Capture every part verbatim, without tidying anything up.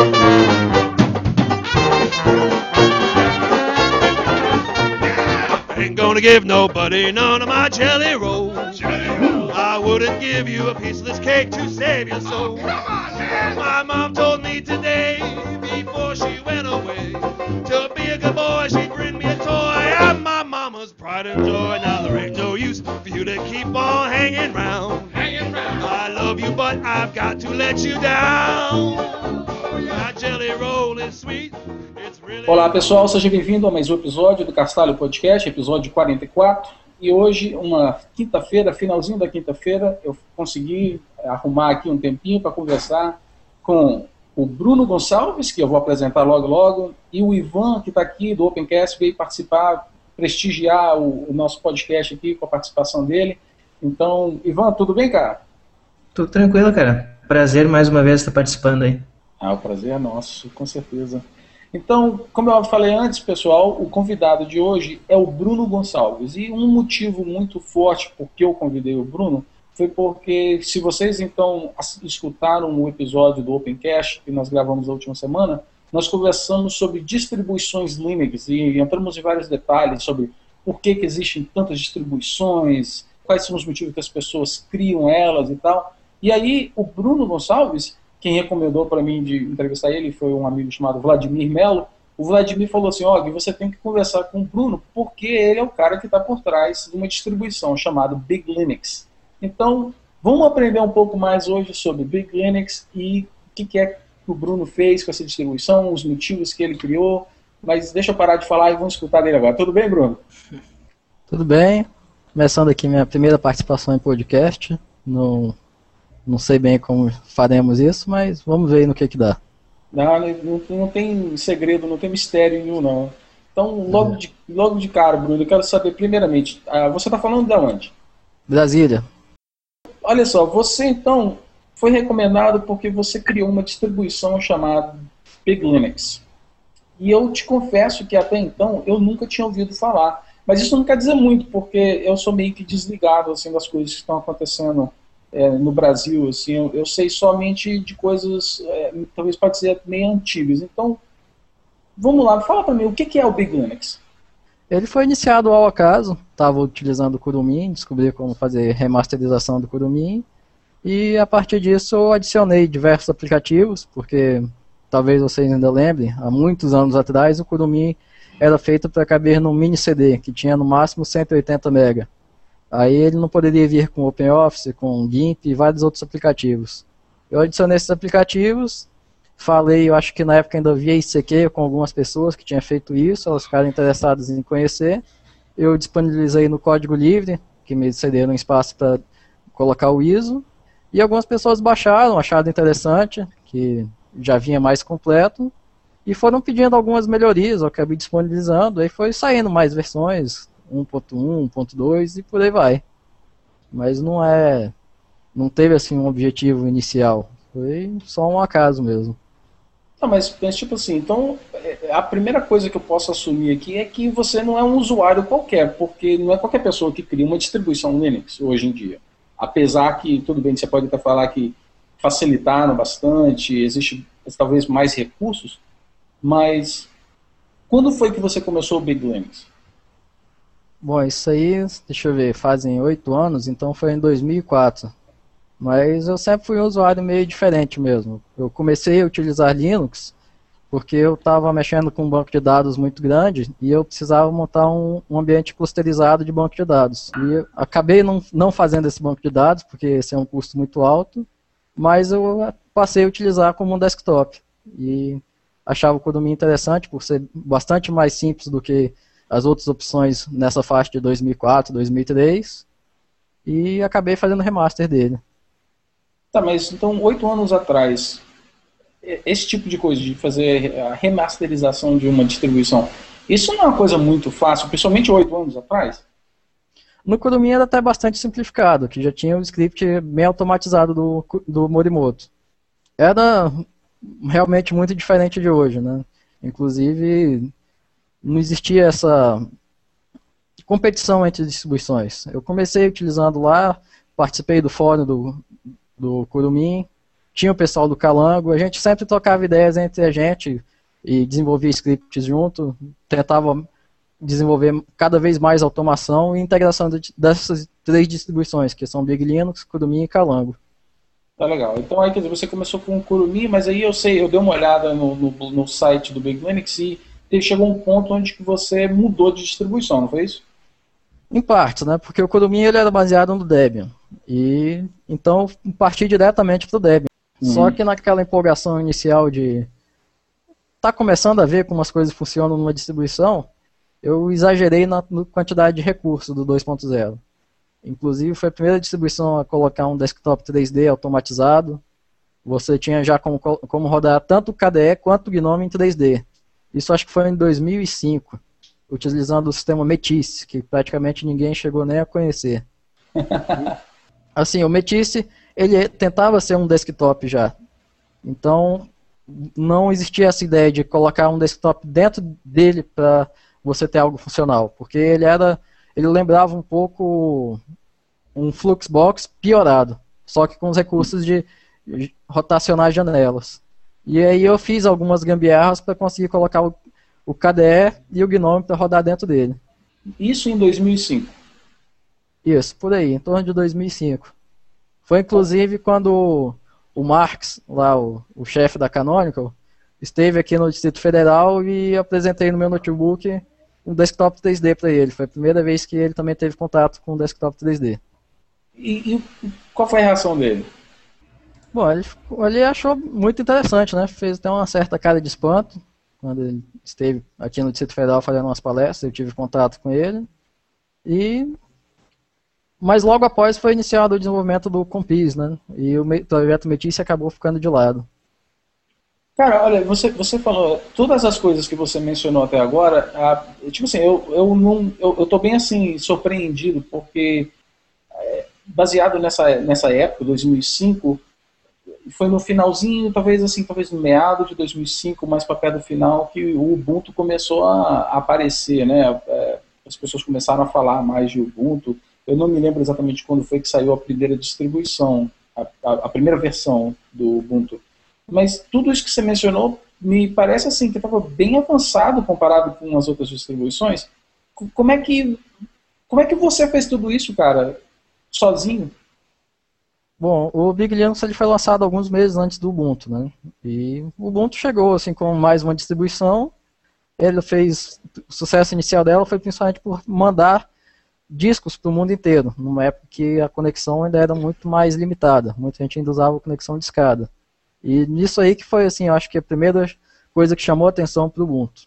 Ain't gonna give nobody none of my jelly rolls. I wouldn't give you a piece of this cake to save your soul. My mom told me today, before she went away, to be a good boy, she'd bring me a toy. I'm my mama's pride and joy. Now there ain't no use for you to keep on hanging round. I love you, but I've got to let you down. My jelly roll is sweet. Olá pessoal, seja bem-vindo a mais um episódio do Castalho Podcast, episódio quarenta e quatro. E hoje, uma quinta-feira, finalzinho da quinta-feira, eu consegui arrumar aqui um tempinho para conversar com o Bruno Gonçalves, que eu vou apresentar logo logo, e o Ivan, que está aqui do Opencast, veio participar, prestigiar o, o nosso podcast aqui com a participação dele. Então, Ivan, tudo bem, cara? Tudo tranquilo, cara. Prazer mais uma vez estar participando aí. Ah, o prazer é nosso, com certeza. Então, como eu falei antes, pessoal, o convidado de hoje é o Bruno Gonçalves. E um motivo muito forte por que eu convidei o Bruno foi porque, se vocês então escutaram o episódio do Opencast que nós gravamos na última semana, nós conversamos sobre distribuições Linux e entramos em vários detalhes sobre por que, que existem tantas distribuições, quais são os motivos que as pessoas criam elas e tal. E aí, o Bruno Gonçalves, quem recomendou para mim de entrevistar ele foi um amigo chamado Vladimir Melo. O Vladimir falou assim, ó, você tem que conversar com o Bruno, porque ele é o cara que está por trás de uma distribuição chamada Big Linux. Então, vamos aprender um pouco mais hoje sobre Big Linux e o que, que é que o Bruno fez com essa distribuição, os motivos que ele criou. Mas deixa eu parar de falar e vamos escutar dele agora. Tudo bem, Bruno? Tudo bem. Começando aqui minha primeira participação em podcast. No... Não sei bem como faremos isso, mas vamos ver no que que dá. Não, não, não tem segredo, não tem mistério nenhum, não. Então, logo, é. de, logo de cara, Bruno, eu quero saber, primeiramente, uh, você está falando de onde? Brasília. Olha só, você, então, foi recomendado porque você criou uma distribuição chamada Big Linux. E eu te confesso que, até então, eu nunca tinha ouvido falar. Mas isso não quer dizer muito, porque eu sou meio que desligado assim, das coisas que estão acontecendo É, no Brasil, assim, eu, eu sei somente de coisas, é, talvez pode dizer meio antigas. Então, vamos lá, fala para mim, o que, que é o Big Linux? Ele foi iniciado ao acaso, estava utilizando o Kurumin, descobri como fazer remasterização do Kurumin, e a partir disso eu adicionei diversos aplicativos, porque talvez vocês ainda lembrem, há muitos anos atrás o Kurumin era feito para caber num mini C D, que tinha no máximo cento e oitenta megabytes. Aí ele não poderia vir com OpenOffice, com GIMP e vários outros aplicativos. Eu adicionei esses aplicativos, falei, eu acho que na época ainda via I C Q com algumas pessoas que tinham feito isso, elas ficaram interessadas em conhecer. Eu disponibilizei no código livre, que me cederam espaço para colocar o I S O, e algumas pessoas baixaram, acharam interessante, que já vinha mais completo, e foram pedindo algumas melhorias, eu acabei disponibilizando, aí foi saindo mais versões, um ponto um, um ponto dois e por aí vai. Mas não é, não teve assim um objetivo inicial, foi só um acaso mesmo. Não, mas, mas tipo assim, então a primeira coisa que eu posso assumir aqui é que você não é um usuário qualquer, porque não é qualquer pessoa que cria uma distribuição Linux hoje em dia. Apesar que, tudo bem, você pode até falar que facilitaram bastante, existe talvez mais recursos, mas quando foi que você começou o Big Linux? Bom, isso aí, deixa eu ver, fazem oito anos, então foi em dois mil e quatro. Mas eu sempre fui um usuário meio diferente mesmo. Eu comecei a utilizar Linux porque eu estava mexendo com um banco de dados muito grande e eu precisava montar um, um ambiente clusterizado de banco de dados. E eu acabei não, não fazendo esse banco de dados porque esse é um custo muito alto, mas eu passei a utilizar como um desktop. E achava o Kurumin interessante por ser bastante mais simples do que as outras opções nessa faixa de dois mil e quatro, dois mil e três, e acabei fazendo remaster dele. Tá, mas então, oito anos atrás, esse tipo de coisa, de fazer a remasterização de uma distribuição, isso não é uma coisa muito fácil, principalmente oito anos atrás? No Kurumin era até bastante simplificado, que já tinha o script bem automatizado do, do Morimoto. Era realmente muito diferente de hoje, né? Inclusive, não existia essa competição entre distribuições. Eu comecei utilizando lá, participei do fórum do, do Kurumin, tinha o pessoal do Calango, a gente sempre trocava ideias entre a gente e desenvolvia scripts junto, tentava desenvolver cada vez mais automação e integração de, dessas três distribuições, que são Big Linux, Kurumin e Calango. Tá legal. Então aí, quer dizer, você começou com o Kurumin, mas aí eu sei, eu dei uma olhada no, no, no site do Big Linux e chegou um ponto onde que você mudou de distribuição, não foi isso? Em partes, né? Porque o Kurumin ele era baseado no Debian. E então parti diretamente para o Debian. Uhum. Só que naquela empolgação inicial de tá começando a ver como as coisas funcionam numa distribuição, eu exagerei na, na quantidade de recursos do dois ponto zero. Inclusive foi a primeira distribuição a colocar um desktop três D automatizado. Você tinha já como, como rodar tanto o K D E quanto o Gnome em três D. Isso acho que foi em dois mil e cinco, utilizando o sistema Metis, que praticamente ninguém chegou nem a conhecer. Assim, o Metis, ele tentava ser um desktop já. Então, não existia essa ideia de colocar um desktop dentro dele para você ter algo funcional, porque ele era, ele lembrava um pouco um Fluxbox piorado, só que com os recursos de rotacionar janelas. E aí eu fiz algumas gambiarras para conseguir colocar o, o K D E e o Gnome para rodar dentro dele. Isso em dois mil e cinco? Isso, por aí, em torno de dois mil e cinco. Foi inclusive quando o Marx, lá o, o chefe da Canonical, esteve aqui no Distrito Federal e apresentei no meu notebook um desktop três D para ele. Foi a primeira vez que ele também teve contato com um desktop três D. E, e qual foi a reação dele? Bom, ele, ele achou muito interessante, né? Fez até uma certa cara de espanto quando ele esteve aqui no Distrito Federal fazendo umas palestras. Eu tive contato com ele. E mas logo após foi iniciado o desenvolvimento do Compis, né? E o projeto Metis acabou ficando de lado. Cara, olha, você, você falou, todas as coisas que você mencionou até agora, a, tipo assim, eu, eu, não, eu, eu tô bem assim, surpreendido, porque é, baseado nessa, nessa época, dois mil e cinco, foi no finalzinho, talvez assim, talvez no meado de dois mil e cinco, mais para perto do final, que o Ubuntu começou a, a aparecer, né? É, as pessoas começaram a falar mais de Ubuntu. Eu não me lembro exatamente quando foi que saiu a primeira distribuição, a, a, a primeira versão do Ubuntu. Mas tudo isso que você mencionou me parece assim que estava bem avançado comparado com as outras distribuições. Como é que, como é que você fez tudo isso, cara, sozinho? Bom, o Big Linux ele foi lançado alguns meses antes do Ubuntu, né? E o Ubuntu chegou assim com mais uma distribuição. Ele fez o sucesso inicial dela foi principalmente por mandar discos para o mundo inteiro, numa época que a conexão ainda era muito mais limitada, muita gente ainda usava conexão de escada. E nisso aí que foi, assim, eu acho que a primeira coisa que chamou a atenção para o Ubuntu.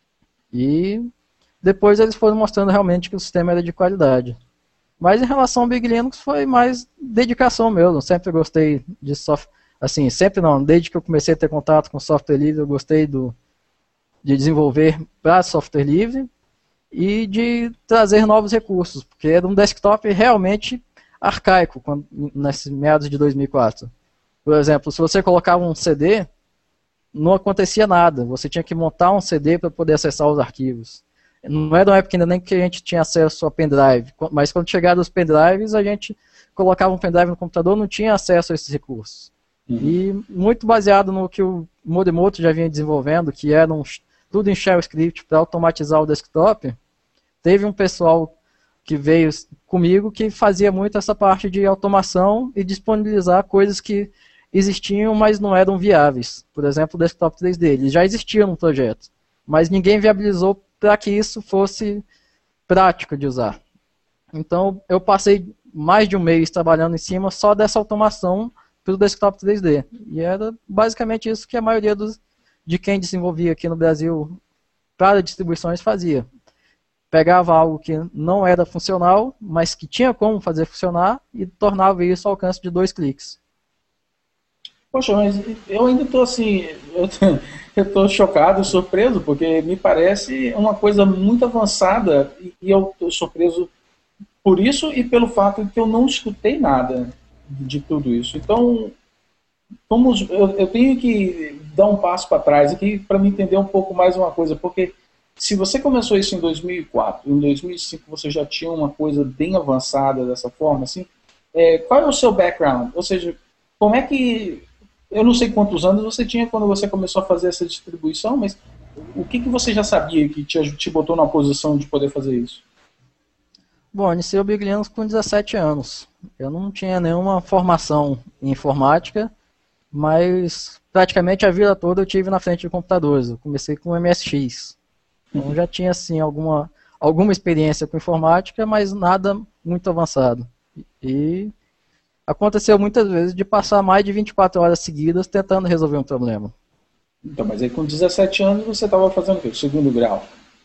E depois eles foram mostrando realmente que o sistema era de qualidade. Mas em relação ao Big Linux foi mais dedicação mesmo, eu sempre gostei de software, assim, sempre não, desde que eu comecei a ter contato com software livre, eu gostei do, de desenvolver para software livre, e de trazer novos recursos, porque era um desktop realmente arcaico quando, nesses meados de dois mil e quatro. Por exemplo, se você colocava um C D, não acontecia nada, você tinha que montar um C D para poder acessar os arquivos. Não era uma época ainda nem que a gente tinha acesso a pendrive, mas quando chegaram os pendrives, a gente colocava um pendrive no computador, não tinha acesso a esses recursos. Uhum. E muito baseado no que o Morimoto já vinha desenvolvendo, que era um, tudo em shell script para automatizar o desktop, teve um pessoal que veio comigo que fazia muito essa parte de automação e disponibilizar coisas que existiam, mas não eram viáveis. Por exemplo, o desktop três D, ele já existia no projeto, mas ninguém viabilizou para que isso fosse prático de usar. Então, eu passei mais de um mês trabalhando em cima só dessa automação para o desktop três D. E era basicamente isso que a maioria dos, de quem desenvolvia aqui no Brasil para distribuições fazia. Pegava algo que não era funcional, mas que tinha como fazer funcionar e tornava isso ao alcance de dois cliques. Poxa, mas eu ainda estou assim, eu estou chocado, surpreso, porque me parece uma coisa muito avançada e eu estou surpreso por isso e pelo fato de que eu não escutei nada de tudo isso. Então, vamos, eu, eu tenho que dar um passo para trás aqui para me entender um pouco mais uma coisa, porque se você começou isso em dois mil e quatro, em dois mil e cinco você já tinha uma coisa bem avançada dessa forma, assim, é, qual é o seu background? Ou seja, como é que eu não sei quantos anos você tinha quando você começou a fazer essa distribuição, mas o que, que você já sabia que te, te botou na posição de poder fazer isso? Bom, eu iniciei o Big Linux com dezessete anos. Eu não tinha nenhuma formação em informática, mas praticamente a vida toda eu tive na frente de computadores. Eu comecei com M S X. Então já tinha assim alguma, alguma experiência com informática, mas nada muito avançado. E aconteceu muitas vezes de passar mais de vinte e quatro horas seguidas tentando resolver um problema. Então, mas aí com dezessete anos você estava fazendo o quê? O segundo grau?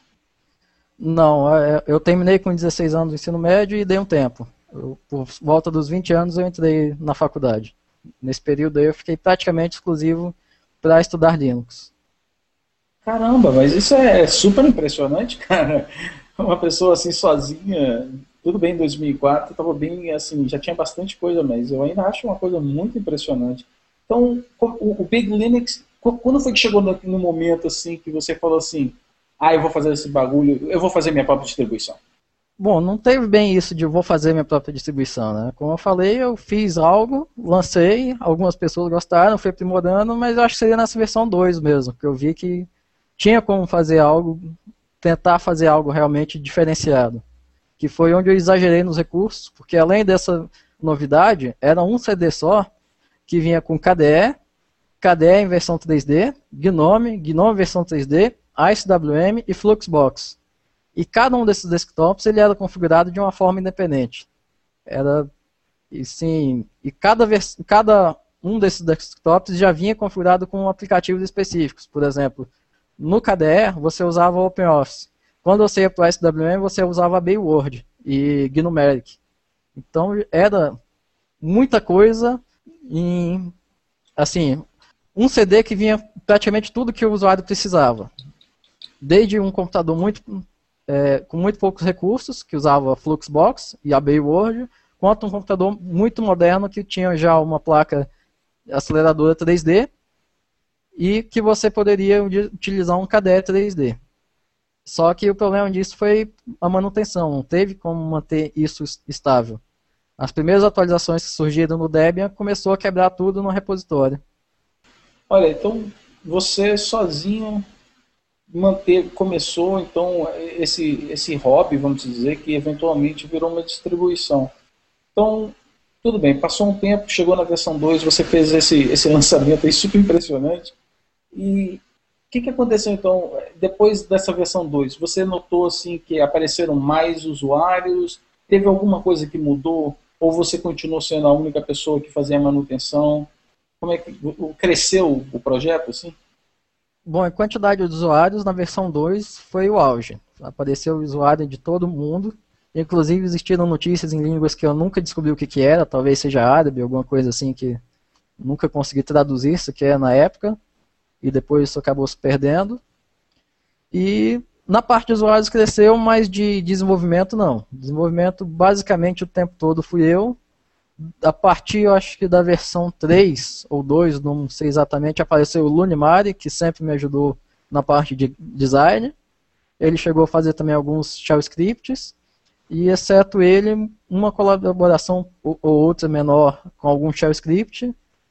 Não, eu terminei com dezesseis anos do ensino médio e dei um tempo. Eu, por volta dos vinte anos eu entrei na faculdade. Nesse período aí eu fiquei praticamente exclusivo para estudar Linux. Caramba, mas isso é super impressionante, cara. Uma pessoa assim sozinha, tudo bem em dois mil e quatro, estava bem assim, já tinha bastante coisa, mas eu ainda acho uma coisa muito impressionante. Então, o, o Big Linux, quando foi que chegou no, no momento assim que você falou assim, ah, eu vou fazer esse bagulho, eu vou fazer minha própria distribuição? Bom, não teve bem isso de vou fazer minha própria distribuição, né? Como eu falei, eu fiz algo, lancei, algumas pessoas gostaram, fui aprimorando, mas eu acho que seria nessa versão dois mesmo, que eu vi que tinha como fazer algo, tentar fazer algo realmente diferenciado. Que foi onde eu exagerei nos recursos, porque além dessa novidade, era um C D só, que vinha com K D E, K D E em versão três D, Gnome, Gnome versão três D, I C W M e Fluxbox. E cada um desses desktops ele era configurado de uma forma independente. Era, e sim, e cada, vers, cada um desses desktops já vinha configurado com aplicativos específicos. Por exemplo, no K D E você usava o OpenOffice. Quando você ia para o I C W M você usava a Bayword e Gnomeric. Então era muita coisa em, assim, um C D que vinha praticamente tudo que o usuário precisava. Desde um computador muito, é, com muito poucos recursos, que usava a Fluxbox e a Bayword, quanto um computador muito moderno que tinha já uma placa aceleradora três D e que você poderia utilizar um K D E três D. Só que o problema disso foi a manutenção, não teve como manter isso estável. As primeiras atualizações que surgiram no Debian começou a quebrar tudo no repositório. Olha, então você sozinho manter, começou então esse, esse hobby, vamos dizer, que eventualmente virou uma distribuição. Então, tudo bem, passou um tempo, chegou na versão dois, você fez esse, esse lançamento aí super impressionante. E o que, que aconteceu então, depois dessa versão dois? Você notou assim que apareceram mais usuários? Teve alguma coisa que mudou? Ou você continuou sendo a única pessoa que fazia a manutenção? Como é que cresceu o projeto assim? Bom, a quantidade de usuários na versão dois foi o auge. Apareceu usuário de todo mundo. Inclusive existiram notícias em línguas que eu nunca descobri o que, que era, talvez seja árabe, alguma coisa assim que nunca consegui traduzir isso que é na época. E depois isso acabou se perdendo. E na parte de usuários cresceu, mas de desenvolvimento não. Desenvolvimento basicamente o tempo todo fui eu. A partir, eu acho que da versão três ou dois, não sei exatamente, apareceu o Lunimari, que sempre me ajudou na parte de design. Ele chegou a fazer também alguns shell scripts. E exceto ele, uma colaboração ou outra menor com algum shell script.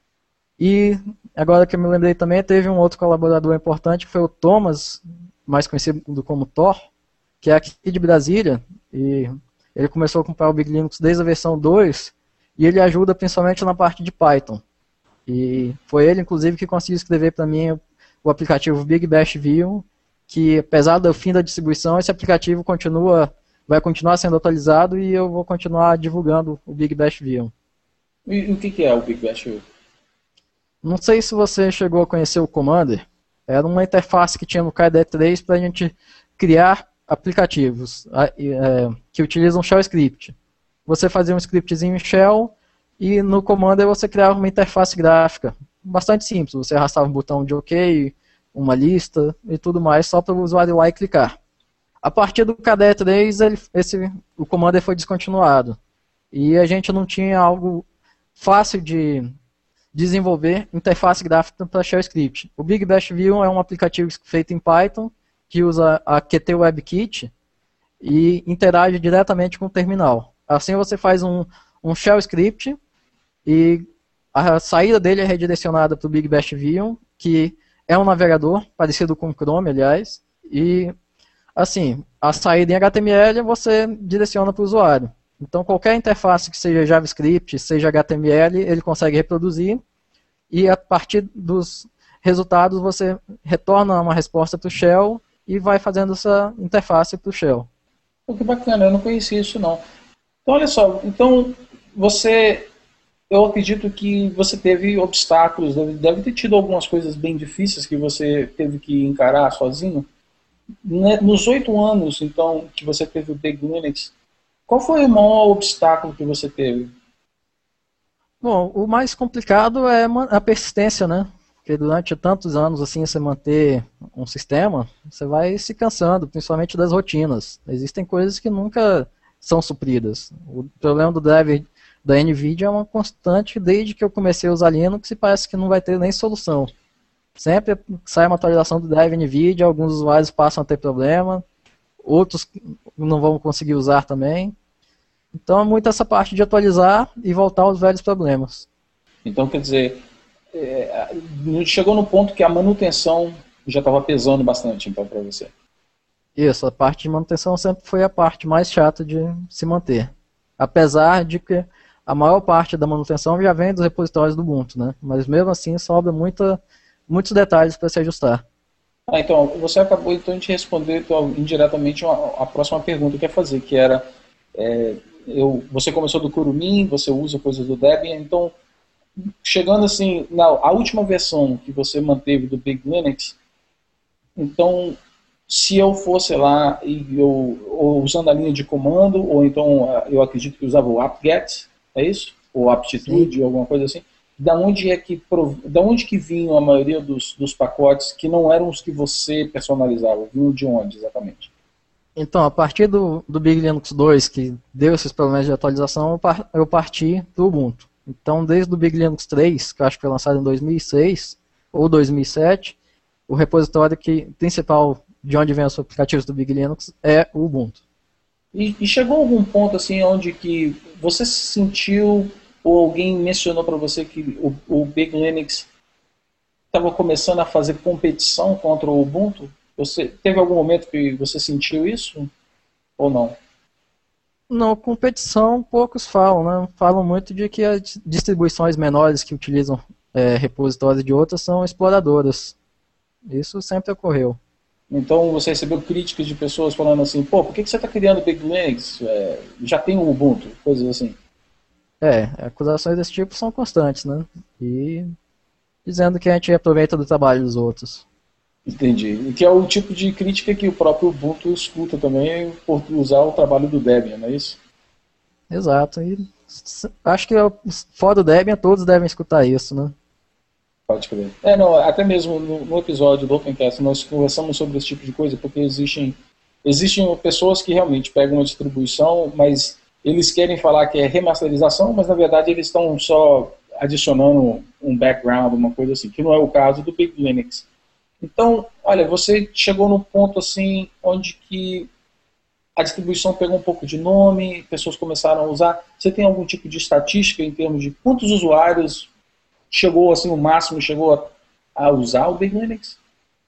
E agora que eu me lembrei também, teve um outro colaborador importante, que foi o Thomas, mais conhecido como Thor, que é aqui de Brasília, e ele começou a comprar o Big Linux desde a versão dois, e ele ajuda principalmente na parte de Python. E foi ele, inclusive, que conseguiu escrever para mim o aplicativo Big Bash View, que apesar do fim da distribuição, esse aplicativo continua, vai continuar sendo atualizado e eu vou continuar divulgando o Big Bash View. E o que é o Big Bash View? Não sei se você chegou a conhecer o Commander. Era uma interface que tinha no K D E três para a gente criar aplicativos é, que utilizam shell script. Você fazia um scriptzinho em shell e no Commander você criava uma interface gráfica bastante simples. Você arrastava um botão de OK, uma lista e tudo mais só para o usuário ir lá e clicar. A partir do K D E três, ele, esse, o Commander foi descontinuado. E a gente não tinha algo fácil de desenvolver interface gráfica para shell script. O Big Bash View é um aplicativo feito em Python que usa a Qt WebKit e interage diretamente com o terminal. Assim você faz um, um shell script e a saída dele é redirecionada para o Big Bash View, que é um navegador, parecido com o Chrome, aliás, e, assim, a saída em H T M L você direciona para o usuário. Então, qualquer interface que seja JavaScript, seja H T M L, ele consegue reproduzir, e a partir dos resultados você retorna uma resposta para o Shell e vai fazendo essa interface para o Shell. Pô, que bacana, eu não conhecia isso não. Então, olha só, então você, eu acredito que você teve obstáculos, deve, deve ter tido algumas coisas bem difíceis que você teve que encarar sozinho. Né, nos oito anos, então, que você teve o Big Linux, qual foi o maior obstáculo que você teve? Bom, o mais complicado é a persistência, né? Porque durante tantos anos, assim, você manter um sistema, você vai se cansando, principalmente das rotinas. Existem coisas que nunca são supridas. O problema do driver da NVIDIA é uma constante desde que eu comecei a usar Linux e parece que não vai ter nem solução. Sempre sai uma atualização do driver NVIDIA, alguns usuários passam a ter problema, outros não vão conseguir usar também. Então é muito essa parte de atualizar e voltar aos velhos problemas. Então, quer dizer, é, chegou no ponto que a manutenção já estava pesando bastante, então, para você. Isso, a parte de manutenção sempre foi a parte mais chata de se manter. Apesar de que a maior parte da manutenção já vem dos repositórios do Ubuntu, né? Mas mesmo assim sobra muita, muitos detalhes para se ajustar. Ah, então, você acabou então de responder então, indiretamente uma, a próxima pergunta que eu ia fazer, que era, é, eu, você começou do Kurumin, você usa coisas do Debian, então, chegando assim, na a última versão que você manteve do Big Linux, então, se eu fosse lá e eu ou usando a linha de comando, ou então eu acredito que usava o apt-get, é isso? Ou aptitude, ou alguma coisa assim. Da onde é que da onde que vinham a maioria dos, dos pacotes que não eram os que você personalizava? Vinham de onde exatamente? Então, a partir do, do Big Linux dois, que deu esses problemas de atualização, eu, par, eu parti do Ubuntu. Então, desde o Big Linux três, que eu acho que foi lançado em dois mil e seis ou dois mil e sete, o repositório que, principal de onde vem os aplicativos do Big Linux é o Ubuntu. E, e chegou a algum ponto assim onde que você se sentiu ou alguém mencionou para você que o, o Big Linux estava começando a fazer competição contra o Ubuntu? Você teve algum momento que você sentiu isso ou não? Não, competição poucos falam, né? Falam muito de que as distribuições menores que utilizam é, repositórios de outras são exploradoras. Isso sempre ocorreu. Então você recebeu críticas de pessoas falando assim, pô, por que, que você está criando Big Linux? É, já tem o Ubuntu, coisas assim. É, acusações desse tipo são constantes, né? E dizendo que a gente aproveita do trabalho dos outros. Entendi. E que é o tipo de crítica que o próprio Ubuntu escuta também por usar o trabalho do Debian, não é isso? Exato. E acho que fora do Debian todos devem escutar isso, né? Pode crer. É, não, até mesmo no, no episódio do Opencast nós conversamos sobre esse tipo de coisa, porque existem, existem pessoas que realmente pegam uma distribuição, mas eles querem falar que é remasterização, mas na verdade eles estão só adicionando um background, uma coisa assim, que não é o caso do Big Linux. Então, olha, você chegou num ponto assim, onde que a distribuição pegou um pouco de nome, pessoas começaram a usar. Você tem algum tipo de estatística em termos de quantos usuários chegou assim o máximo, chegou a, a usar o Big Linux?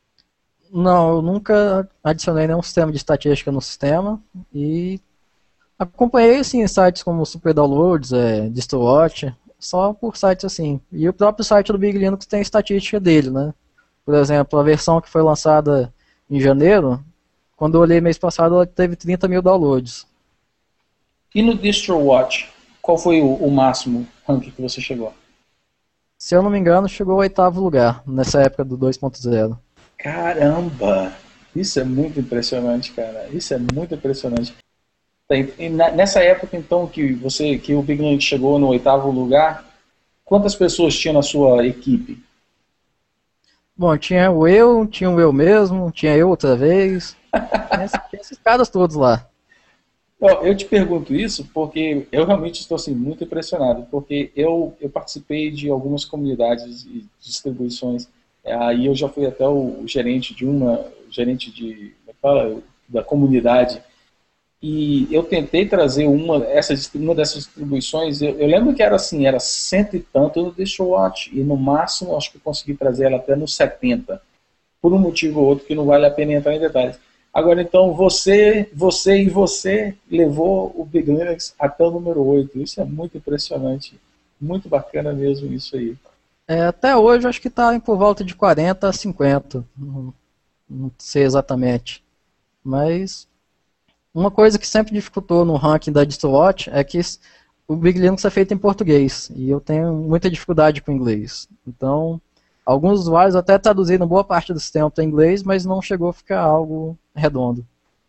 Não, eu nunca adicionei nenhum sistema de estatística no sistema e acompanhei assim sites como Super Downloads, é, DistroWatch, só por sites assim. E o próprio site do Big Linux tem estatística dele, né? Por exemplo, a versão que foi lançada em janeiro, quando eu olhei mês passado, ela teve trinta mil downloads. E no DistroWatch, qual foi o, o máximo ranking que você chegou? Se eu não me engano, chegou ao oitavo lugar, nessa época do dois ponto zero. Caramba! Isso é muito impressionante, cara. Isso é muito impressionante. E nessa época, então, que, você, que o Big Linux chegou no oitavo lugar, quantas pessoas tinha na sua equipe? Bom, tinha o eu, tinha o eu mesmo, tinha eu outra vez. Tinha esses caras todos lá. Eu te pergunto isso porque eu realmente estou assim, muito impressionado, porque eu, eu participei de algumas comunidades e distribuições, aí eu já fui até o gerente de uma, gerente de, fala, da comunidade E eu tentei trazer uma, essa, uma dessas distribuições, eu, eu lembro que era assim, era cento e tanto no DistroWatch, e no máximo acho que eu consegui trazer ela até no setenta, por um motivo ou outro que não vale a pena entrar em detalhes. Agora então, você, você e você levou o Big Linux até o número oito, isso é muito impressionante, muito bacana mesmo isso aí. É, até hoje acho que está por volta de quarenta a cinquenta, não, não sei exatamente, mas... Uma coisa que sempre dificultou no ranking da DistroWatch é que o Big Linux é feito em português e eu tenho muita dificuldade com inglês. Então, alguns usuários até traduziram boa parte do sistema para inglês, mas não chegou a ficar algo redondo.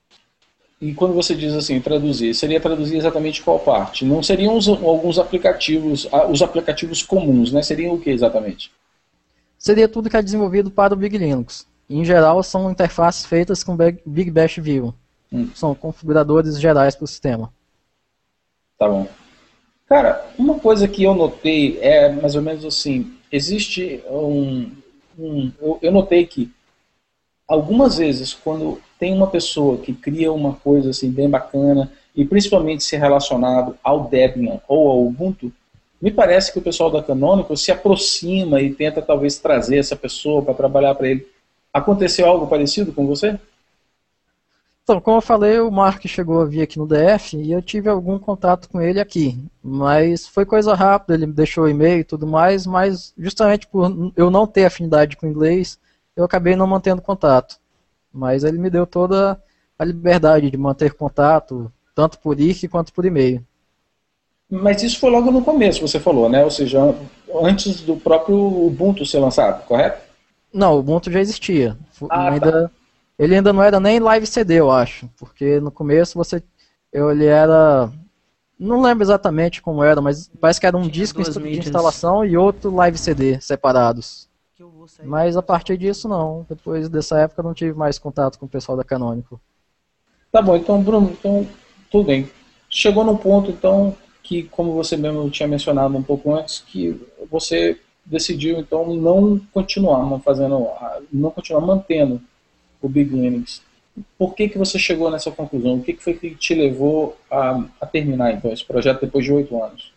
E quando você diz assim, traduzir, seria traduzir exatamente qual parte? Não seriam os, alguns aplicativos, os aplicativos comuns, né? Seriam o que exatamente? Seria tudo que é desenvolvido para o Big Linux. Em geral, são interfaces feitas com Big Bash View. Hum. São configuradores gerais para o sistema. Tá bom. Cara, uma coisa que eu notei é mais ou menos assim, existe um... um eu, eu notei que algumas vezes quando tem uma pessoa que cria uma coisa assim bem bacana, e principalmente se relacionado ao Debian ou ao Ubuntu, me parece que o pessoal da Canonical se aproxima e tenta talvez trazer essa pessoa para trabalhar para ele. Aconteceu algo parecido com você? Então, como eu falei, o Mark chegou a vir aqui no D F e eu tive algum contato com ele aqui, mas foi coisa rápida, ele me deixou o e-mail e tudo mais, mas justamente por eu não ter afinidade com inglês, eu acabei não mantendo contato. Mas ele me deu toda a liberdade de manter contato, tanto por I C quanto por e-mail. Mas isso foi logo no começo, você falou, né? Ou seja, antes do próprio Ubuntu ser lançado, correto? Não, o Ubuntu já existia. Ah, ainda... tá. Ele ainda não era nem live C D, eu acho, porque no começo você, eu, ele era, não lembro exatamente como era, mas parece que era um Tinha disco de mídias. instalação e outro live C D separados. Mas a partir disso não, depois dessa época eu não tive mais contato com o pessoal da Canonical. Tá bom, então Bruno, então tudo bem. Chegou num ponto então que, como você mesmo tinha mencionado um pouco antes, que você decidiu então não continuar, não fazendo, não continuar mantendo o Big Linux. Por que que você chegou nessa conclusão? O que que foi que te levou a, a terminar então esse projeto depois de oito anos?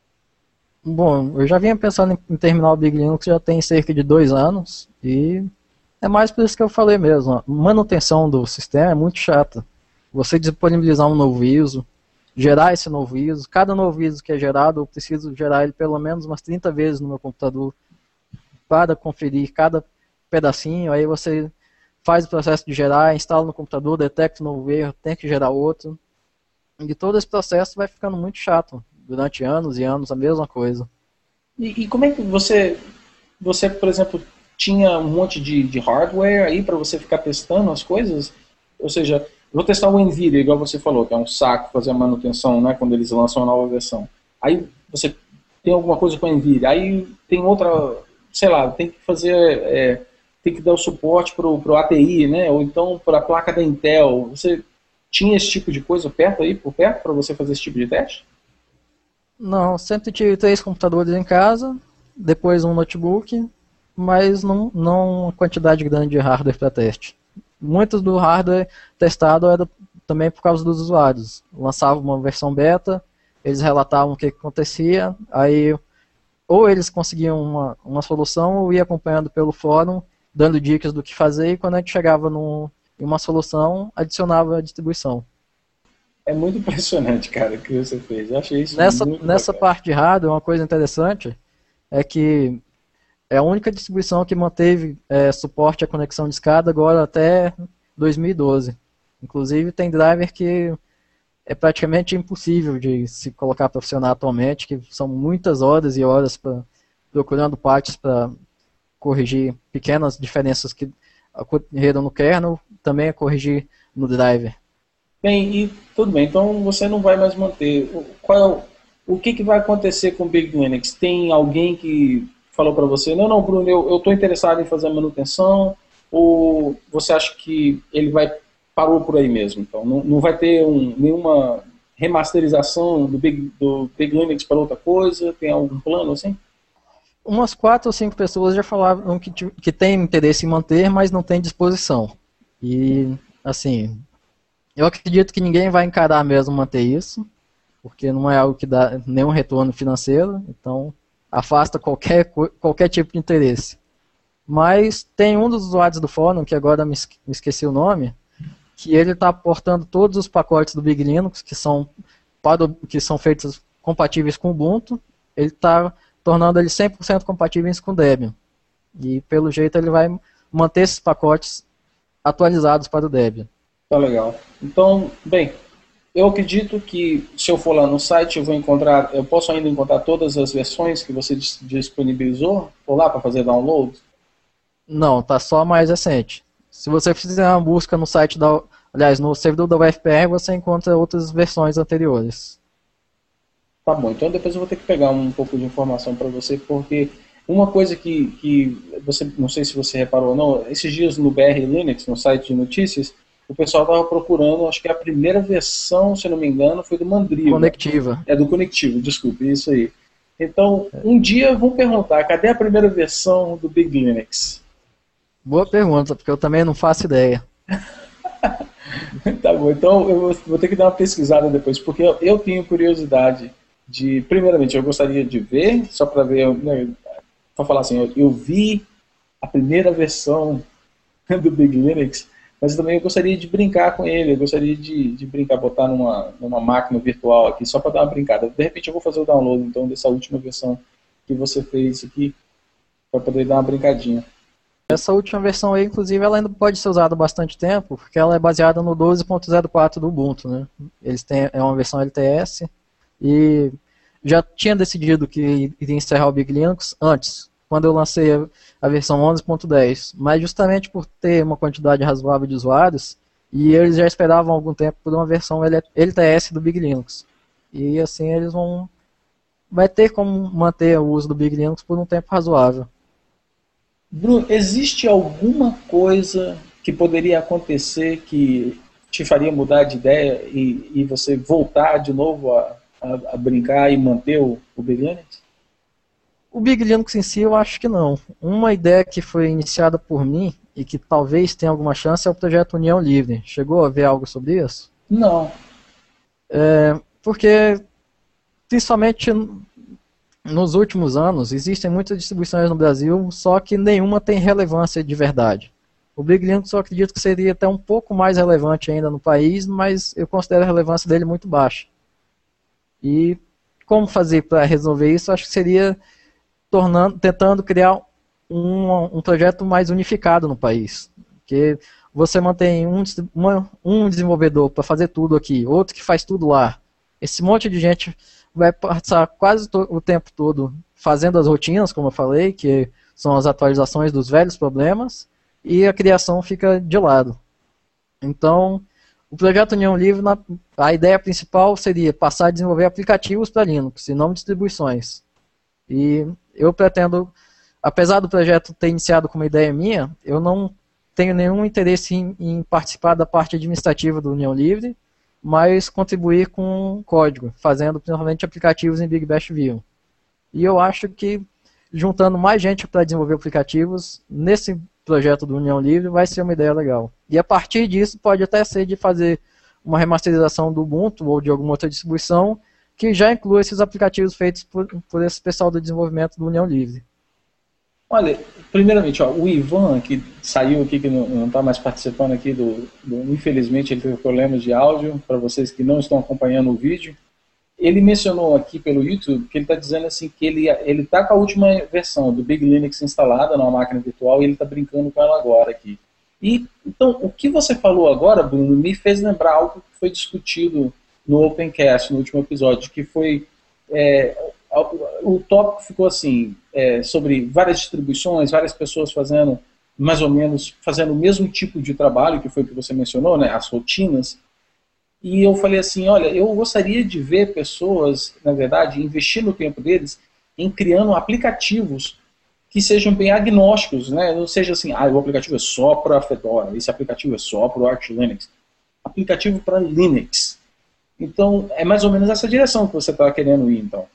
Bom, eu já vinha pensando em, em terminar o Big Linux já tem cerca de dois anos e é mais por isso que eu falei mesmo. A manutenção do sistema é muito chata. Você disponibilizar um novo I S O, gerar esse novo I S O, cada novo I S O que é gerado eu preciso gerar ele pelo menos umas trinta vezes no meu computador para conferir cada pedacinho, aí você faz o processo de gerar, instala no computador, detecta um novo erro, tem que gerar outro. E todo esse processo vai ficando muito chato, durante anos e anos, a mesma coisa. E, e como é que você, você, por exemplo, tinha um monte de, de hardware aí para você ficar testando as coisas? Ou seja, vou testar o NVIDIA, igual você falou, que é um saco fazer a manutenção, né, quando eles lançam a nova versão. Aí você tem alguma coisa com a NVIDIA, aí tem outra, sei lá, tem que fazer... É, tem que dar o suporte para o A T I, né? Ou então para a placa da Intel. Você tinha esse tipo de coisa perto aí, por perto, para você fazer esse tipo de teste? Não, sempre tive três computadores em casa, depois um notebook, mas não, não uma quantidade grande de hardware para teste. Muitos do hardware testado era também por causa dos usuários. Lançava uma versão beta, eles relatavam o que acontecia, aí ou eles conseguiam uma, uma solução ou ia acompanhando pelo fórum, dando dicas do que fazer, e quando a gente chegava num, em uma solução, adicionava a distribuição. É muito impressionante, cara, o que você fez. Eu achei isso nessa, muito Nessa bacana. parte de hardware, uma coisa interessante é que é a única distribuição que manteve é, suporte à conexão de escada agora até dois mil e doze. Inclusive tem driver que é praticamente impossível de se colocar para funcionar atualmente, que são muitas horas e horas pra, procurando patches para corrigir pequenas diferenças que ocorreram no kernel, também a corrigir no driver. Bem, e tudo bem, então você não vai mais manter. Qual é o, o que, que vai acontecer com o Big Linux? Tem alguém que falou para você, não, não, Bruno, eu estou interessado em fazer a manutenção, ou você acha que ele vai parou por aí mesmo? Então, não, não vai ter um, nenhuma remasterização do Big, do Big Linux para outra coisa? Tem algum plano assim? Umas quatro ou cinco pessoas já falaram que, que tem interesse em manter, mas não tem disposição. E, assim, Eu acredito que ninguém vai encarar mesmo manter isso, porque não é algo que dá nenhum retorno financeiro, então afasta qualquer, qualquer tipo de interesse. Mas tem um dos usuários do fórum, que agora me esqueci o nome, que ele está portando todos os pacotes do Big Linux, que são, para o, que são feitos compatíveis com o Ubuntu, ele está tornando eles cem por cento compatíveis com o Debian. E pelo jeito ele vai manter esses pacotes atualizados para o Debian. Tá legal. Então, bem, eu acredito que se eu for lá no site eu vou encontrar, eu posso ainda encontrar todas as versões que você disponibilizou por lá para fazer download? Não, tá só a mais recente. Se você fizer uma busca no site da, aliás, no servidor da U F P R, você encontra outras versões anteriores. Tá bom, então depois eu vou ter que pegar um pouco de informação para você, porque uma coisa que, que você, não sei se você reparou ou não, esses dias no B R Linux, no site de notícias, o pessoal estava procurando, acho que a primeira versão, se não me engano, foi do Mandriva. Conectiva. É do Conectivo, desculpe, isso aí. Então, um dia vão perguntar, cadê a primeira versão do Big Linux? Boa pergunta, porque eu também não faço ideia. Tá bom, então eu vou, vou ter que dar uma pesquisada depois, porque eu, eu tenho curiosidade de, primeiramente, eu gostaria de ver, só para ver, né, para falar assim, eu, eu vi a primeira versão do Big Linux, mas também eu gostaria de brincar com ele, eu gostaria de, de brincar, botar numa, numa máquina virtual aqui, só para dar uma brincada. De repente eu vou fazer o download, então, dessa última versão que você fez aqui, para poder dar uma brincadinha. Essa última versão aí, inclusive, ela ainda pode ser usada bastante tempo, porque ela é baseada no doze ponto zero quatro do Ubuntu, né? Eles têm, é uma versão L T S, e já tinha decidido que iria encerrar o Big Linux antes, quando eu lancei a versão onze ponto dez, mas justamente por ter uma quantidade razoável de usuários, e eles já esperavam algum tempo por uma versão L T S do Big Linux. E assim eles vão... vai ter como manter o uso do Big Linux por um tempo razoável. Bruno, existe alguma coisa que poderia acontecer que te faria mudar de ideia e, e você voltar de novo a, a, a brincar e manter o, o Big Linux? O Big Linux em si eu acho que não. Uma ideia que foi iniciada por mim e que talvez tenha alguma chance é o projeto União Livre. Chegou a ver algo sobre isso? Não. É, porque, principalmente nos últimos anos, existem muitas distribuições no Brasil, só que nenhuma tem relevância de verdade. O Big Linux eu acredito que seria até um pouco mais relevante ainda no país, mas eu considero a relevância dele muito baixa. E como fazer para resolver isso? Acho que seria tornando, tentando criar um, um projeto mais unificado no país. Porque você mantém um, uma, um desenvolvedor para fazer tudo aqui, outro que faz tudo lá. Esse monte de gente vai passar quase o tempo todo fazendo as rotinas, como eu falei, que são as atualizações dos velhos problemas, e a criação fica de lado. Então, o projeto União Livre, na, a ideia principal seria passar a desenvolver aplicativos para Linux, e não distribuições. E eu pretendo, apesar do projeto ter iniciado como ideia minha, eu não tenho nenhum interesse em, em participar da parte administrativa do União Livre, mas contribuir com código, fazendo principalmente aplicativos em Big Bash View. E eu acho que juntando mais gente para desenvolver aplicativos nesse projeto do União Livre vai ser uma ideia legal. E a partir disso pode até ser de fazer uma remasterização do Ubuntu ou de alguma outra distribuição que já inclua esses aplicativos feitos por, por esse pessoal do desenvolvimento do União Livre. Olha, primeiramente, ó, o Ivan, que saiu aqui, que não está mais participando aqui, do, do, infelizmente ele teve problemas de áudio, para vocês que não estão acompanhando o vídeo, ele mencionou aqui pelo YouTube que ele está dizendo assim que ele está com a última versão do Big Linux instalada numa máquina virtual e ele está brincando com ela agora aqui. E, então, o que você falou agora, Bruno, me fez lembrar algo que foi discutido no Opencast, no último episódio, que foi... É, o tópico ficou assim, é, sobre várias distribuições, várias pessoas fazendo mais ou menos, fazendo o mesmo tipo de trabalho, que foi o que você mencionou, né, as rotinas, e eu falei assim, olha, eu gostaria de ver pessoas, na verdade, investir no tempo deles em criando aplicativos que sejam bem agnósticos, né, não seja assim, ah, o aplicativo é só para Fedora, esse aplicativo é só para o Arch Linux, aplicativo para Linux. Então, é mais ou menos essa direção que você está querendo ir, então.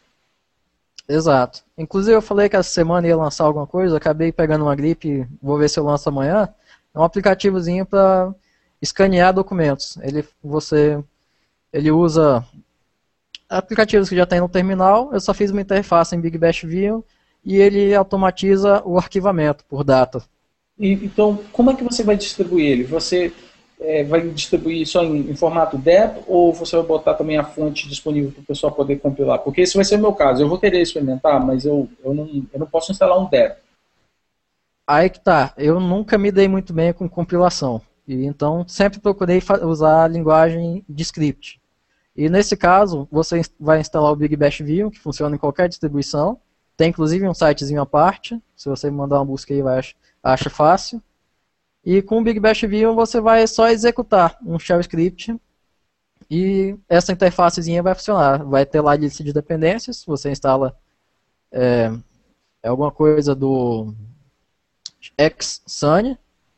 Exato. Inclusive eu falei que essa semana ia lançar alguma coisa, acabei pegando uma gripe, vou ver se eu lanço amanhã. É um aplicativozinho para escanear documentos. Ele, você, ele usa aplicativos que já tem no terminal. Eu só fiz uma interface em Big Bash View e ele automatiza o arquivamento por data. E, então, como é que você vai distribuir ele? Você é, vai distribuir só em, em formato deb ou você vai botar também a fonte disponível para o pessoal poder compilar? Porque esse vai ser o meu caso. Eu vou querer experimentar, mas eu, eu, não, eu não posso instalar um deb. Aí que tá. Eu nunca me dei muito bem com compilação. E então, sempre procurei usar a linguagem de script. E nesse caso, você vai instalar o Big Bash View, que funciona em qualquer distribuição. Tem inclusive um sitezinho à parte. Se você mandar uma busca aí, vai, acha fácil. E com o Big Bash View você vai só executar um shell script e essa interfacezinha vai funcionar. Vai ter lá a lista de dependências, você instala é, é alguma coisa do Xsun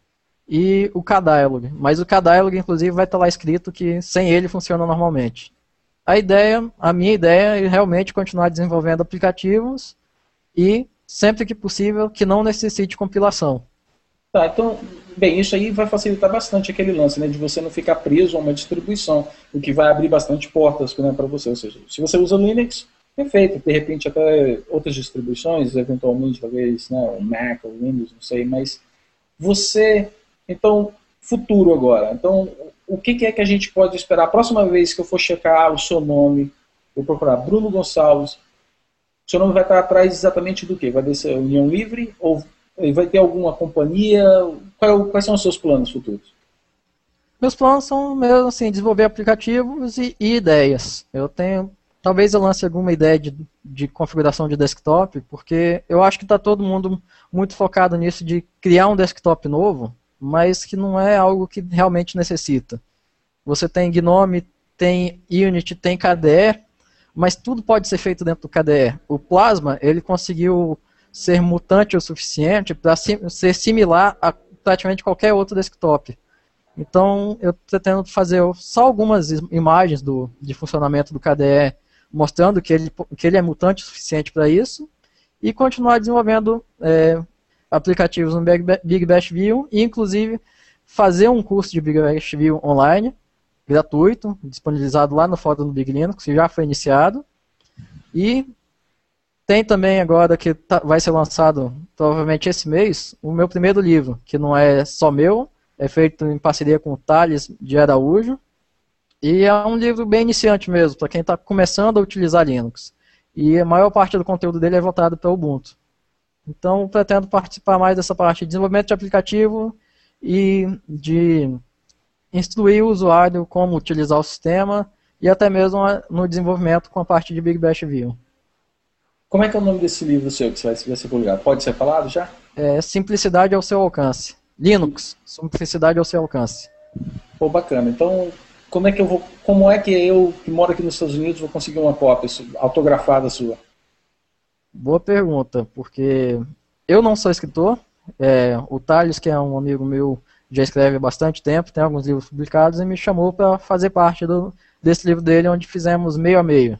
e o Kdialog. Mas o Kdialog, inclusive, vai estar lá escrito que sem ele funciona normalmente. A ideia, a minha ideia é realmente continuar desenvolvendo aplicativos e, sempre que possível, que não necessite compilação. Tá, então, bem, isso aí vai facilitar bastante aquele lance, né, de você não ficar preso a uma distribuição, o que vai abrir bastante portas, né, para você. Ou seja, se você usa Linux, perfeito, de repente até outras distribuições, eventualmente, talvez, né, o Mac ou Windows, não sei, mas você, então, futuro agora. Então, o que, que é que a gente pode esperar? A próxima vez que eu for checar o seu nome, vou procurar Bruno Gonçalves, o seu nome vai estar atrás exatamente do quê? Vai descer União Livre ou vai ter alguma companhia? Quais são os seus planos futuros? Meus planos são mesmo assim, desenvolver aplicativos e, e ideias. Eu tenho, talvez eu lance alguma ideia de, de configuração de desktop, porque eu acho que está todo mundo muito focado nisso de criar um desktop novo, mas que não é algo que realmente necessita. Você tem Gnome, tem Unity, tem K D E, mas tudo pode ser feito dentro do K D E. O Plasma, ele conseguiu ser mutante o suficiente para ser similar a praticamente qualquer outro desktop. Então, eu pretendo fazer só algumas imagens do, de funcionamento do K D E, mostrando que ele, que ele é mutante o suficiente para isso, e continuar desenvolvendo é, aplicativos no Big Bash View, e inclusive fazer um curso de Big Bash View online, gratuito, disponibilizado lá no fórum do Big Linux, que já foi iniciado, e tem também agora que tá, vai ser lançado, provavelmente esse mês, o meu primeiro livro, que não é só meu, é feito em parceria com o Thales de Araújo, e é um livro bem iniciante mesmo, para quem está começando a utilizar Linux. E a maior parte do conteúdo dele é voltado para o Ubuntu. Então, pretendo participar mais dessa parte de desenvolvimento de aplicativo e de instruir o usuário como utilizar o sistema, e até mesmo no desenvolvimento com a parte de Big Bash View. Como é que é o nome desse livro seu que vai ser publicado? Pode ser falado já? É Simplicidade ao seu alcance. Linux, simplicidade ao seu alcance. Pô, bacana. Então, como é que eu vou, como é que eu, que moro aqui nos Estados Unidos, vou conseguir uma cópia autografada sua? Boa pergunta, porque eu não sou escritor. É, o Thales, que é um amigo meu, já escreve há bastante tempo, tem alguns livros publicados, e me chamou para fazer parte do, desse livro dele, onde fizemos meio a meio.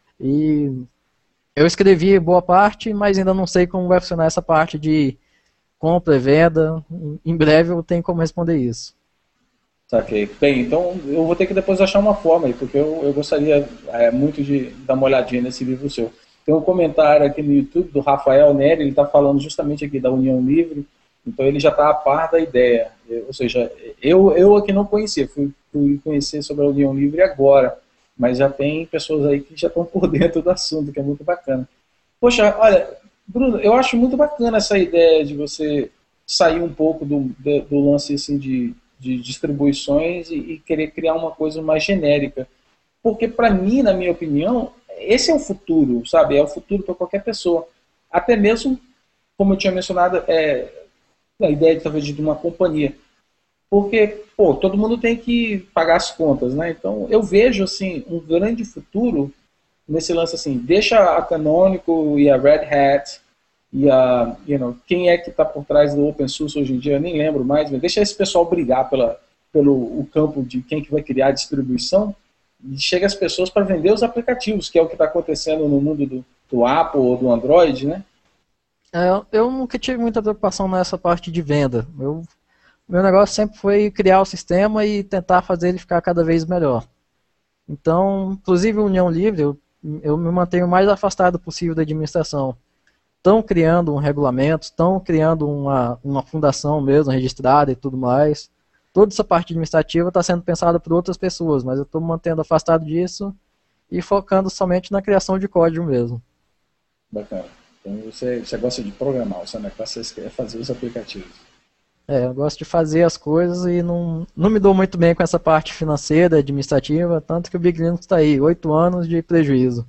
E eu escrevi boa parte, mas ainda não sei como vai funcionar essa parte de compra e venda. Em breve eu tenho como responder isso. Saquei. Bem, então eu vou ter que depois achar uma forma aí, porque eu, eu gostaria é, muito de dar uma olhadinha nesse livro seu. Tem um comentário aqui no YouTube do Rafael Nery, ele está falando justamente aqui da União Livre, então ele já está a par da ideia. Ou seja, eu, eu aqui não conhecia, fui, fui conhecer sobre a União Livre agora, mas já tem pessoas aí que já estão por dentro do assunto, que é muito bacana. Poxa, olha, Bruno, eu acho muito bacana essa ideia de você sair um pouco do, do, do lance assim, de, de distribuições e, e querer criar uma coisa mais genérica. Porque para mim, na minha opinião, esse é o futuro, sabe? É o futuro para qualquer pessoa. Até mesmo, como eu tinha mencionado, é, a ideia de, talvez de uma companhia. Porque, pô, todo mundo tem que pagar as contas, né? Então, eu vejo, assim, um grande futuro nesse lance, assim, deixa a Canonical e a Red Hat e a, you know, quem é que está por trás do Open Source hoje em dia, eu nem lembro mais, mas deixa esse pessoal brigar pela, pelo o campo de quem que vai criar a distribuição e chega as pessoas para vender os aplicativos, que é o que está acontecendo no mundo do, do Apple ou do Android, né? É, eu nunca tive muita preocupação nessa parte de venda. Eu meu negócio sempre foi criar o sistema e tentar fazer ele ficar cada vez melhor. Então, inclusive o União Livre, eu, eu me mantenho o mais afastado possível da administração. Estão criando um regulamento, estão criando uma, uma fundação mesmo, registrada e tudo mais. Toda essa parte administrativa está sendo pensada por outras pessoas, mas eu estou me mantendo afastado disso e focando somente na criação de código mesmo. Bacana. Então você, você gosta de programar, o seu negócio é fazer os aplicativos. É, eu gosto de fazer as coisas e não, não me dou muito bem com essa parte financeira, administrativa, tanto que o Big Linux está aí, oito anos de prejuízo.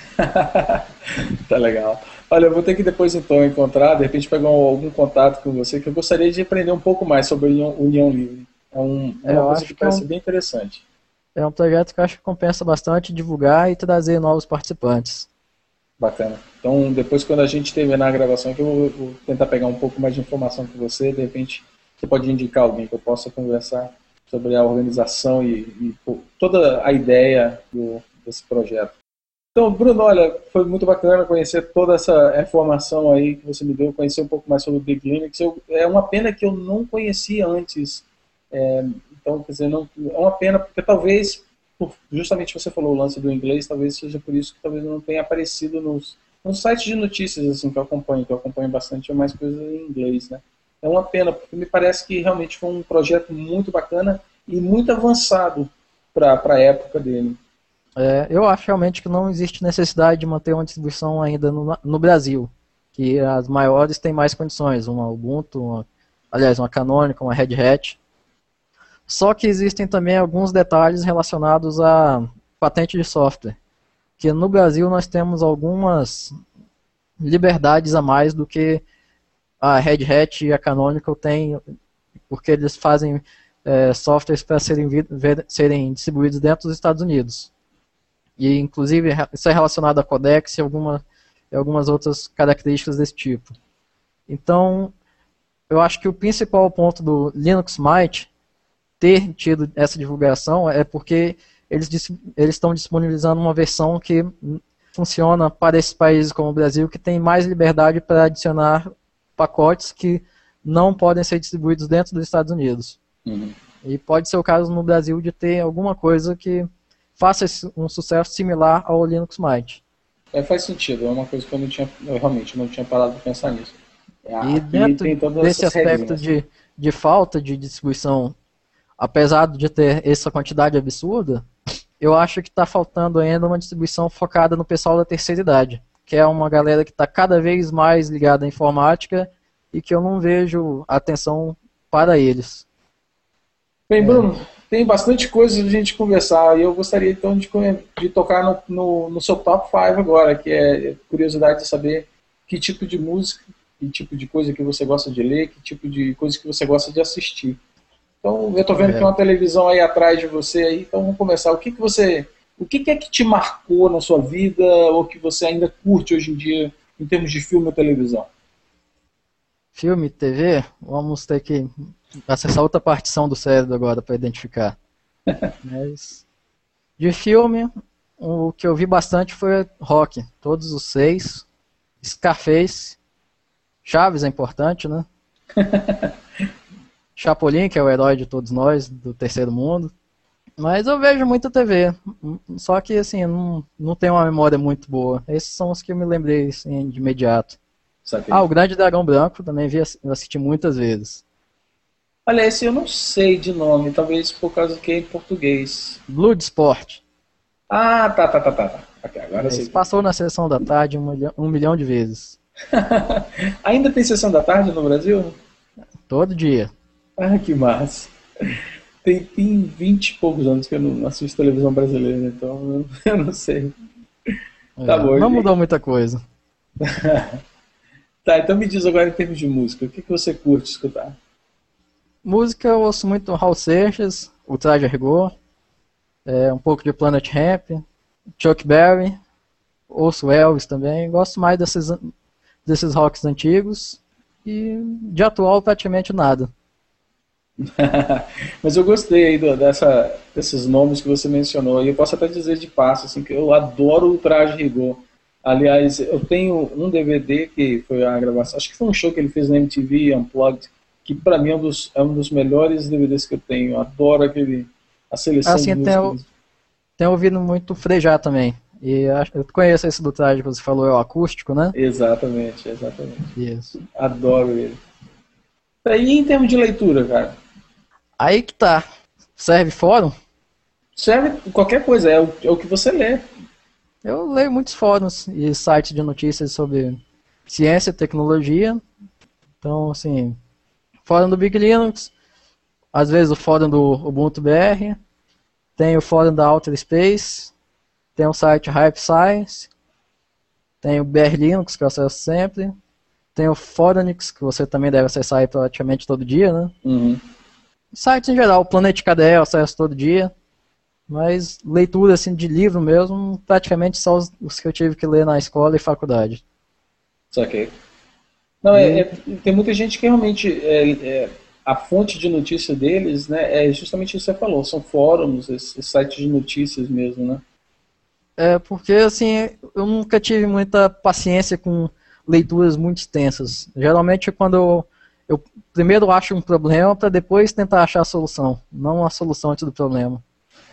Tá legal. Olha, eu vou ter que depois então encontrar, de repente pegar algum contato com você, que eu gostaria de aprender um pouco mais sobre a União, União Livre. É, um, é uma eu coisa acho que que parece é um, bem interessante. É um projeto que eu acho que compensa bastante divulgar e trazer novos participantes. Bacana. Então, depois, quando a gente terminar a gravação aqui, eu vou, vou tentar pegar um pouco mais de informação com você. De repente, você pode indicar alguém que eu possa conversar sobre a organização e, e pô, toda a ideia do, desse projeto. Então, Bruno, olha, foi muito bacana conhecer toda essa informação aí que você me deu, conhecer um pouco mais sobre o Big Linux. Eu, é uma pena que eu não conhecia antes. É, então, quer dizer, não, é uma pena porque talvez, por, justamente você falou o lance do inglês, talvez seja por isso que talvez não tenha aparecido nos, nos sites de notícias assim, que eu acompanho, que eu acompanho bastante mais coisas em inglês, né? É uma pena, porque me parece que realmente foi um projeto muito bacana e muito avançado para a época dele. É, eu acho realmente que não existe necessidade de manter uma distribuição ainda no, no Brasil, que as maiores têm mais condições, uma Ubuntu, uma, aliás, uma Canonical, uma Red Hat. Só que existem também alguns detalhes relacionados à patente de software, que no Brasil nós temos algumas liberdades a mais do que a Red Hat e a Canonical têm, porque eles fazem é, softwares para serem, serem distribuídos dentro dos Estados Unidos. E, inclusive, isso é relacionado a codecs e, alguma, e algumas outras características desse tipo. Então, eu acho que o principal ponto do Linux Mint ter tido essa divulgação é porque eles, eles estão disponibilizando uma versão que funciona para esses países como o Brasil, que tem mais liberdade para adicionar pacotes que não podem ser distribuídos dentro dos Estados Unidos. Uhum. E pode ser o caso no Brasil de ter alguma coisa que faça um sucesso similar ao Linux Mint. É, faz sentido, é uma coisa que eu não tinha, eu realmente não tinha parado de pensar nisso. Ah, e dentro desse aspecto de, de falta de distribuição, apesar de ter essa quantidade absurda, eu acho que está faltando ainda uma distribuição focada no pessoal da terceira idade, que é uma galera que está cada vez mais ligada à informática e que eu não vejo atenção para eles. Bem, Bruno, é. tem bastante coisa de a gente conversar e eu gostaria então de, de tocar no, no, no seu top cinco agora, que é curiosidade de saber que tipo de música, que tipo de coisa que você gosta de ler, que tipo de coisa que você gosta de assistir. Então, eu estou vendo é. que tem uma televisão aí atrás de você, aí, então vamos começar. O que, que você, o que, que é que te marcou na sua vida ou que você ainda curte hoje em dia em termos de filme ou televisão? Filme, T V? Vamos ter que acessar outra partição do cérebro agora para identificar. Mas, de filme, o que eu vi bastante foi Rock, todos os seis, Scarface, Chaves é importante, né? Chapolin, que é o herói de todos nós, do terceiro mundo. Mas eu vejo muita T V. Só que, assim, não, não tenho uma memória muito boa. Esses são os que eu me lembrei, assim, de imediato. Saquei. Ah, o Grande Dragão Branco, também vi, assisti muitas vezes. Olha, esse eu não sei de nome, talvez por causa que é em português. Bloodsport. Ah, tá, tá, tá, tá. Okay, agora Esse passou na sessão da tarde um milhão, um milhão de vezes. Ainda tem sessão da tarde no Brasil? Todo dia. Ah, que massa. Tem, tem vinte e poucos anos que eu não assisto televisão brasileira, então eu não sei. É, tá bom, não gente. Mudou muita coisa. Tá, então me diz agora em termos de música, o que, que você curte escutar? Música eu ouço muito Raul Seixas, o Traje a Rigor, é, um pouco de Planet Hemp, Chuck Berry, ouço Elvis também, gosto mais desses, desses rocks antigos e de atual praticamente nada. Mas eu gostei aí do, dessa, desses nomes que você mencionou e eu posso até dizer de passo assim, que eu adoro o Traje a Rigor. Aliás, eu tenho um D V D que foi a gravação, acho que foi um show que ele fez na M T V Unplugged, que para mim é um, dos, é um dos melhores D V Ds que eu tenho. Eu adoro aquele, a seleção Assim, de tem, músicas. tenho ouvido muito Frejá também. E eu conheço esse do traje que você falou, é o acústico, né? Exatamente, exatamente. Isso. Adoro ele. E em termos de leitura, cara? Aí que tá. Serve fórum? Serve qualquer coisa, é o, é o que você lê. Eu leio muitos fóruns e sites de notícias sobre ciência e tecnologia. Então, assim, fórum do Big Linux, às vezes o fórum do Ubuntu B R, tem o fórum da Outer Space, tem o site Hype Science, tem o B R Linux, que eu acesso sempre, tem o Foronix, que você também deve acessar aí praticamente todo dia, né? Uhum. Sites em geral, o Planet K D E eu acesso todo dia, mas leitura assim, de livro mesmo, praticamente só os, os que eu tive que ler na escola e faculdade. Saquei. Não, é, é, tem muita gente que realmente é, é, a fonte de notícia deles, né, é justamente isso que você falou, são fóruns, esses sites de notícias mesmo, né? É, porque assim, eu nunca tive muita paciência com leituras muito extensas. Geralmente quando eu, eu primeiro acho um problema para depois tentar achar a solução, não a solução antes do problema.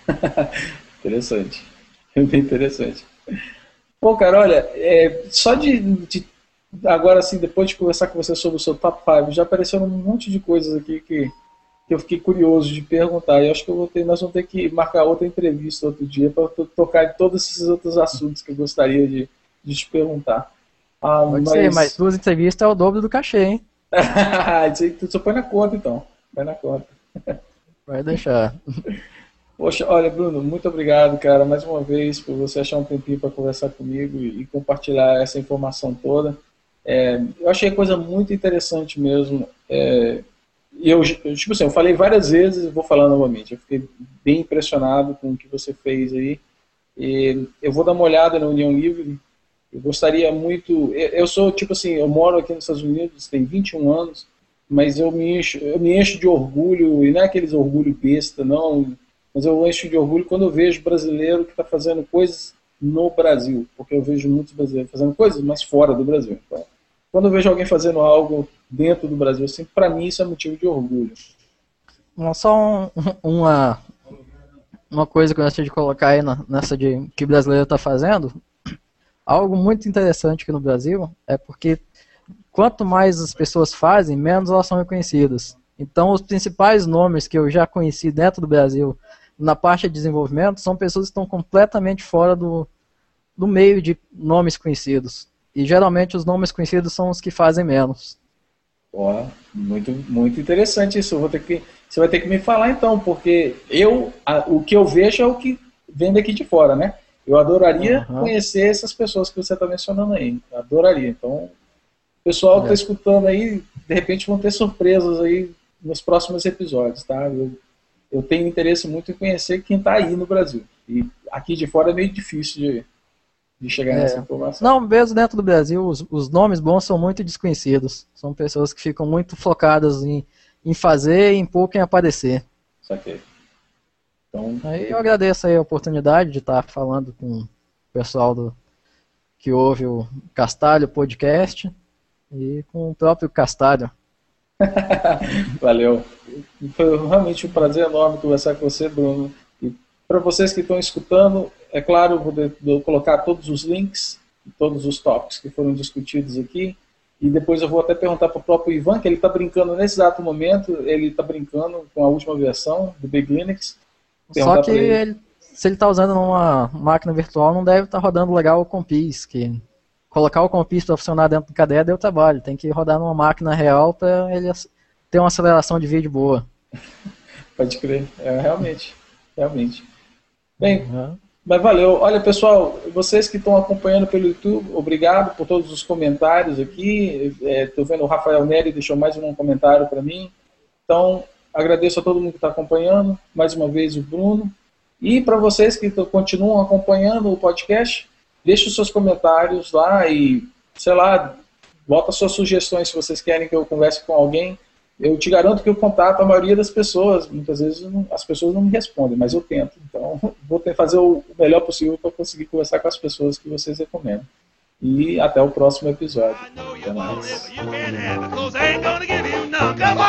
Interessante, bem interessante. Pô, cara, olha, é, só de, de agora assim, depois de conversar com você sobre o seu top cinco, já apareceram um monte de coisas aqui que, que eu fiquei curioso de perguntar. E eu acho que eu vou ter, nós vamos ter que marcar outra entrevista outro dia para tocar em todos esses outros assuntos que eu gostaria de, de te perguntar. Ah, Pode mas... ser, mas duas entrevistas é o dobro do cachê, hein? Isso aí tu só põe na conta, então. Põe na conta. Vai deixar. Poxa, olha, Bruno, muito obrigado, cara, mais uma vez, por você achar um tempinho para conversar comigo e, e compartilhar essa informação toda. É, eu achei a coisa muito interessante mesmo. É, e eu, tipo assim, eu falei várias vezes e vou falar novamente. Eu fiquei bem impressionado com o que você fez aí. E eu vou dar uma olhada na União Livre. Eu gostaria muito... Eu sou, tipo assim, eu moro aqui nos Estados Unidos, tem vinte e um anos, mas eu me encho, eu me encho de orgulho, e não é aqueles orgulho besta, não, mas eu encho de orgulho quando eu vejo brasileiro que está fazendo coisas no Brasil, porque eu vejo muitos brasileiros fazendo coisas, mas fora do Brasil. Então, quando eu vejo alguém fazendo algo dentro do Brasil, assim, para mim isso é motivo de orgulho. Só um, uma, uma coisa que eu gostaria de colocar aí na, nessa de que o brasileiro está fazendo. Algo muito interessante aqui no Brasil é porque quanto mais as pessoas fazem, menos elas são reconhecidas. Então, os principais nomes que eu já conheci dentro do Brasil na parte de desenvolvimento são pessoas que estão completamente fora do, do meio de nomes conhecidos. E geralmente os nomes conhecidos são os que fazem menos. Ó, muito, muito interessante isso. Eu vou ter que, você vai ter que me falar então, porque eu, a, o que eu vejo é o que vem daqui de fora, né? Eu adoraria uhum. conhecer essas pessoas que você está mencionando aí. Adoraria. Então, o pessoal que está é. escutando aí, de repente vão ter surpresas aí nos próximos episódios, tá? Eu, eu tenho interesse muito em conhecer quem está aí no Brasil. E aqui de fora é meio difícil de, de chegar é. nessa informação. Não, mesmo dentro do Brasil, os, os nomes bons são muito desconhecidos. São pessoas que ficam muito focadas em, em fazer e em pouco em aparecer. Saquei. Então, aí eu agradeço aí a oportunidade de estar falando com o pessoal do, que ouve o Castalho Podcast e com o próprio Castalho. Valeu. Foi realmente um prazer enorme conversar com você, Bruno. E para vocês que estão escutando, é claro, eu vou, de, vou colocar todos os links, todos os tópicos que foram discutidos aqui. E depois eu vou até perguntar para o próprio Ivan, que ele está brincando nesse exato momento, ele está brincando com a última versão do Big Linux. Só que ele. Ele, se ele está usando uma máquina virtual, não deve estar tá rodando legal o Compis, que colocar o Compis para funcionar dentro do K D E deu trabalho, tem que rodar numa máquina real para ele ter uma aceleração de vídeo boa. Pode crer, é, realmente, realmente. Bem, uhum. Mas valeu. Olha, pessoal, vocês que estão acompanhando pelo YouTube, obrigado por todos os comentários aqui. Estou é, vendo o Rafael Neri deixou mais um comentário para mim. Então, agradeço a todo mundo que está acompanhando, mais uma vez o Bruno. E para vocês que continuam acompanhando o podcast, deixe os seus comentários lá e, sei lá, bota suas sugestões se vocês querem que eu converse com alguém. Eu te garanto que eu contato a maioria das pessoas, muitas vezes não, as pessoas não me respondem, mas eu tento. Então, vou tentar fazer o melhor possível para conseguir conversar com as pessoas que vocês recomendam. E até o próximo episódio. Até mais.